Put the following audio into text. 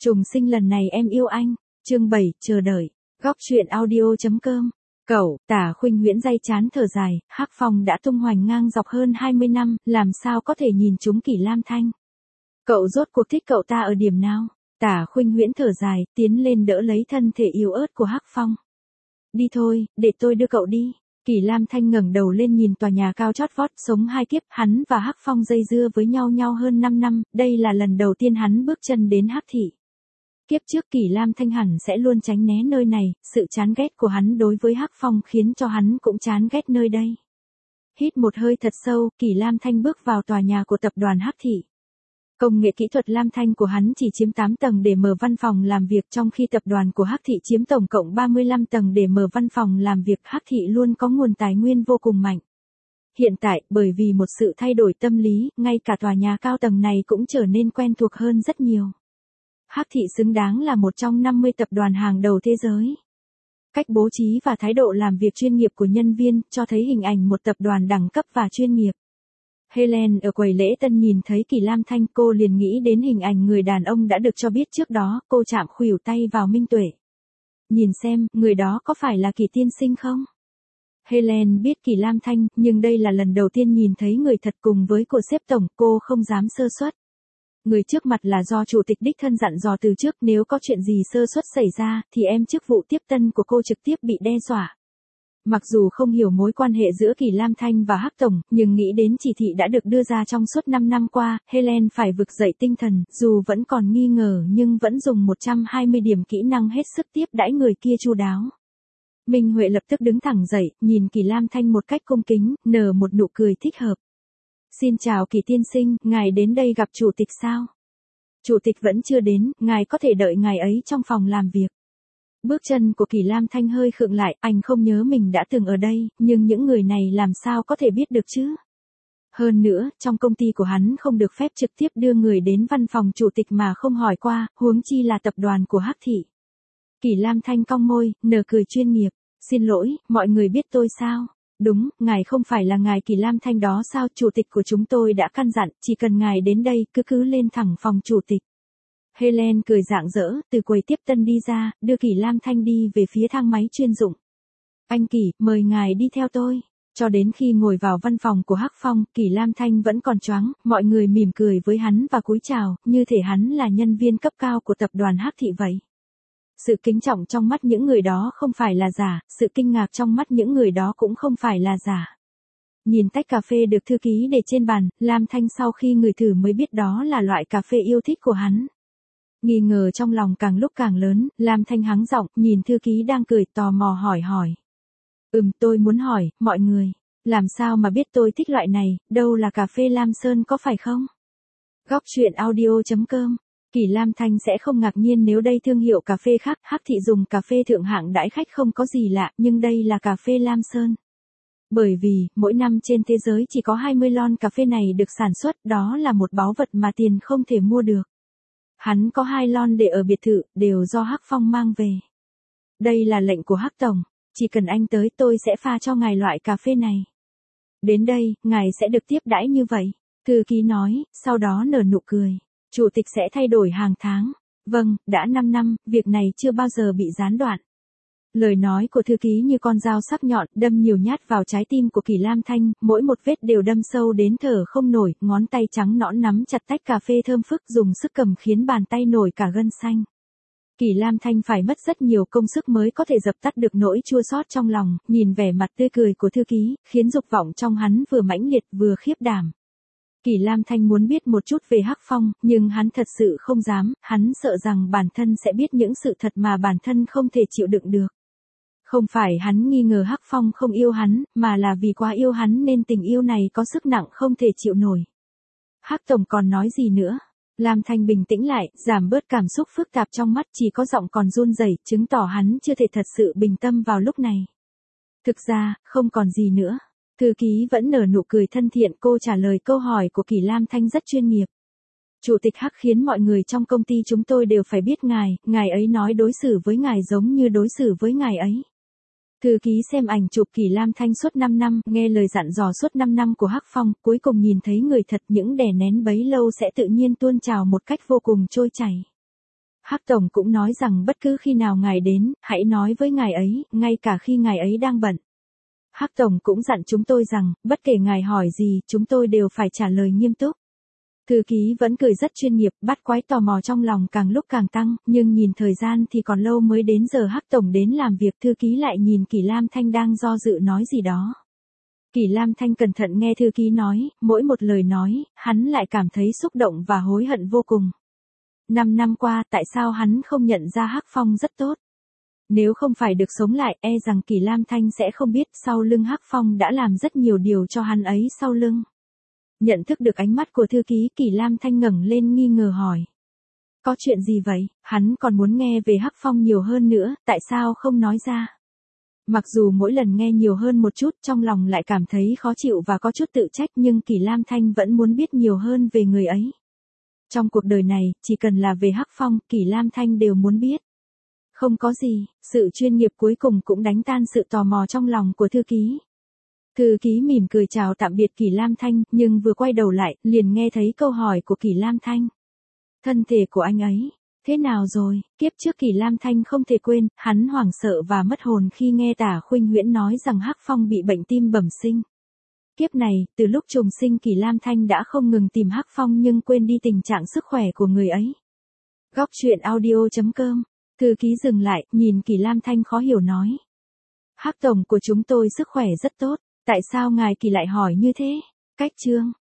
Trùng sinh lần này em yêu anh. Chương 7, chờ đợi. Góc truyện audio.com. Cậu, Tả Khuynh Huyễn day chán thở dài, Hắc Phong đã tung hoành ngang dọc hơn 20 năm, làm sao có thể nhìn trúng Kỷ Lam Thanh. Cậu rốt cuộc thích cậu ta ở điểm nào? Tả Khuynh Huyễn thở dài, tiến lên đỡ lấy thân thể yếu ớt của Hắc Phong. Đi thôi, để tôi đưa cậu đi. Kỷ Lam Thanh ngẩng đầu lên nhìn tòa nhà cao chót vót, sống hai kiếp, hắn và Hắc Phong dây dưa với nhau hơn 5 năm, đây là lần đầu tiên hắn bước chân đến Hắc thị. Kiếp trước Kỷ Lam Thanh hẳn sẽ luôn tránh né nơi này, sự chán ghét của hắn đối với Hắc Phong khiến cho hắn cũng chán ghét nơi đây. Hít một hơi thật sâu, Kỷ Lam Thanh bước vào tòa nhà của tập đoàn Hắc thị. Công nghệ kỹ thuật Lam Thanh của hắn chỉ chiếm 8 tầng để mở văn phòng làm việc, trong khi tập đoàn của Hắc thị chiếm tổng cộng 35 tầng để mở văn phòng làm việc. Hắc thị luôn có nguồn tài nguyên vô cùng mạnh. Hiện tại, bởi vì một sự thay đổi tâm lý, ngay cả tòa nhà cao tầng này cũng trở nên quen thuộc hơn rất nhiều. Hắc thị xứng đáng là một trong 50 tập đoàn hàng đầu thế giới. Cách bố trí và thái độ làm việc chuyên nghiệp của nhân viên cho thấy hình ảnh một tập đoàn đẳng cấp và chuyên nghiệp. Helen ở quầy lễ tân nhìn thấy Kỷ Lam Thanh, cô liền nghĩ đến hình ảnh người đàn ông đã được cho biết trước đó, cô chạm khuỷu tay vào Minh Tuệ. Nhìn xem, người đó có phải là Kỷ tiên sinh không? Helen biết Kỷ Lam Thanh, nhưng đây là lần đầu tiên nhìn thấy người thật cùng với của sếp tổng, cô không dám sơ suất. Người trước mặt là do chủ tịch đích thân dặn dò từ trước, nếu có chuyện gì sơ suất xảy ra, thì em chức vụ tiếp tân của cô trực tiếp bị đe dọa. Mặc dù không hiểu mối quan hệ giữa Kỷ Lam Thanh và Hắc tổng, nhưng nghĩ đến chỉ thị đã được đưa ra trong suốt 5 năm qua, Helen phải vực dậy tinh thần, dù vẫn còn nghi ngờ nhưng vẫn dùng 120 điểm kỹ năng hết sức tiếp đãi người kia chu đáo. Minh Huệ lập tức đứng thẳng dậy, nhìn Kỷ Lam Thanh một cách cung kính, nở một nụ cười thích hợp. Xin chào Kỷ tiên sinh, ngài đến đây gặp chủ tịch sao? Chủ tịch vẫn chưa đến, ngài có thể đợi ngài ấy trong phòng làm việc. Bước chân của Kỷ Lam Thanh hơi khựng lại, anh không nhớ mình đã từng ở đây, nhưng những người này làm sao có thể biết được chứ? Hơn nữa, trong công ty của hắn không được phép trực tiếp đưa người đến văn phòng chủ tịch mà không hỏi qua, huống chi là tập đoàn của Hắc thị. Kỷ Lam Thanh cong môi, nở cười chuyên nghiệp. Xin lỗi, mọi người biết tôi sao? Đúng, ngài không phải là ngài Kỷ Lam Thanh đó sao? Chủ tịch của chúng tôi đã căn dặn, chỉ cần ngài đến đây, cứ lên thẳng phòng chủ tịch. Helen cười rạng rỡ, từ quầy tiếp tân đi ra, đưa Kỷ Lam Thanh đi về phía thang máy chuyên dụng. Anh Kỷ, mời ngài đi theo tôi. Cho đến khi ngồi vào văn phòng của Hắc Phong, Kỷ Lam Thanh vẫn còn choáng, mọi người mỉm cười với hắn và cúi chào, như thể hắn là nhân viên cấp cao của tập đoàn Hắc thị vậy. Sự kính trọng trong mắt những người đó không phải là giả, sự kinh ngạc trong mắt những người đó cũng không phải là giả. Nhìn tách cà phê được thư ký để trên bàn, Lam Thanh sau khi ngửi thử mới biết đó là loại cà phê yêu thích của hắn. Nghi ngờ trong lòng càng lúc càng lớn, Lam Thanh hắng giọng, nhìn thư ký đang cười tò mò hỏi. Tôi muốn hỏi, mọi người, làm sao mà biết tôi thích loại này, đâu là cà phê Lam Sơn có phải không? Góc truyện audio.com. Kỷ Lam Thanh sẽ không ngạc nhiên nếu đây thương hiệu cà phê khác, Hắc thị dùng cà phê thượng hạng đãi khách không có gì lạ, nhưng đây là cà phê Lam Sơn. Bởi vì, mỗi năm trên thế giới chỉ có 20 lon cà phê này được sản xuất, đó là một báu vật mà tiền không thể mua được. Hắn có 2 lon để ở biệt thự, đều do Hắc Phong mang về. Đây là lệnh của Hắc tổng, chỉ cần anh tới tôi sẽ pha cho ngài loại cà phê này. Đến đây, ngài sẽ được tiếp đãi như vậy. Thư ký nói, sau đó nở nụ cười. Chủ tịch sẽ thay đổi hàng tháng. Vâng, đã 5 năm, việc này chưa bao giờ bị gián đoạn. Lời nói của thư ký như con dao sắc nhọn, đâm nhiều nhát vào trái tim của Kỷ Lam Thanh, mỗi một vết đều đâm sâu đến thở không nổi, ngón tay trắng nõn nắm chặt tách cà phê thơm phức, dùng sức cầm khiến bàn tay nổi cả gân xanh. Kỷ Lam Thanh phải mất rất nhiều công sức mới có thể dập tắt được nỗi chua xót trong lòng, nhìn vẻ mặt tươi cười của thư ký, khiến dục vọng trong hắn vừa mãnh liệt vừa khiếp đảm. Kỷ Lam Thanh muốn biết một chút về Hắc Phong, nhưng hắn thật sự không dám, hắn sợ rằng bản thân sẽ biết những sự thật mà bản thân không thể chịu đựng được. Không phải hắn nghi ngờ Hắc Phong không yêu hắn, mà là vì quá yêu hắn nên tình yêu này có sức nặng không thể chịu nổi. Hắc tổng còn nói gì nữa? Lam Thanh bình tĩnh lại, giảm bớt cảm xúc phức tạp trong mắt, chỉ có giọng còn run rẩy, chứng tỏ hắn chưa thể thật sự bình tâm vào lúc này. Thực ra, không còn gì nữa. Thư ký vẫn nở nụ cười thân thiện, cô trả lời câu hỏi của Kỷ Lam Thanh rất chuyên nghiệp. Chủ tịch Hắc khiến mọi người trong công ty chúng tôi đều phải biết ngài ấy nói đối xử với ngài giống như đối xử với ngài ấy. Thư ký xem ảnh chụp Kỷ Lam Thanh suốt 5 năm, nghe lời dặn dò suốt 5 năm của Hắc Phong, cuối cùng nhìn thấy người thật, những đè nén bấy lâu sẽ tự nhiên tuôn trào một cách vô cùng trôi chảy. Hắc Tổng cũng nói rằng bất cứ khi nào ngài đến, hãy nói với ngài ấy, ngay cả khi ngài ấy đang bận. Hắc Tổng cũng dặn chúng tôi rằng, bất kể ngài hỏi gì, chúng tôi đều phải trả lời nghiêm túc. Thư ký vẫn cười rất chuyên nghiệp, bắt quái tò mò trong lòng càng lúc càng tăng, nhưng nhìn thời gian thì còn lâu mới đến giờ Hắc Tổng đến làm việc. Thư ký lại nhìn Kỷ Lam Thanh đang do dự nói gì đó. Kỷ Lam Thanh cẩn thận nghe thư ký nói, mỗi một lời nói, hắn lại cảm thấy xúc động và hối hận vô cùng. 5 năm qua, tại sao hắn không nhận ra Hắc Phong rất tốt? Nếu không phải được sống lại, e rằng Kỷ Lam Thanh sẽ không biết sau lưng Hắc Phong đã làm rất nhiều điều cho hắn ấy sau lưng. Nhận thức được ánh mắt của thư ký, Kỷ Lam Thanh ngẩng lên nghi ngờ hỏi. Có chuyện gì vậy? Hắn còn muốn nghe về Hắc Phong nhiều hơn nữa, tại sao không nói ra? Mặc dù mỗi lần nghe nhiều hơn một chút, trong lòng lại cảm thấy khó chịu và có chút tự trách, nhưng Kỷ Lam Thanh vẫn muốn biết nhiều hơn về người ấy. Trong cuộc đời này, chỉ cần là về Hắc Phong, Kỷ Lam Thanh đều muốn biết. Không có gì, sự chuyên nghiệp cuối cùng cũng đánh tan sự tò mò trong lòng của thư ký. Thư ký mỉm cười chào tạm biệt Kỷ Lam Thanh, nhưng vừa quay đầu lại, liền nghe thấy câu hỏi của Kỷ Lam Thanh. Thân thể của anh ấy, thế nào rồi? Kiếp trước Kỷ Lam Thanh không thể quên, hắn hoảng sợ và mất hồn khi nghe Tả Khuynh Huyễn nói rằng Hắc Phong bị bệnh tim bẩm sinh. Kiếp này, từ lúc trùng sinh Kỷ Lam Thanh đã không ngừng tìm Hắc Phong nhưng quên đi tình trạng sức khỏe của người ấy. Góc truyện audio.com. Thư ký dừng lại, nhìn Kỷ Lam Thanh khó hiểu nói. Hắc Tổng của chúng tôi sức khỏe rất tốt, tại sao ngài Kỷ lại hỏi như thế? Cách chương.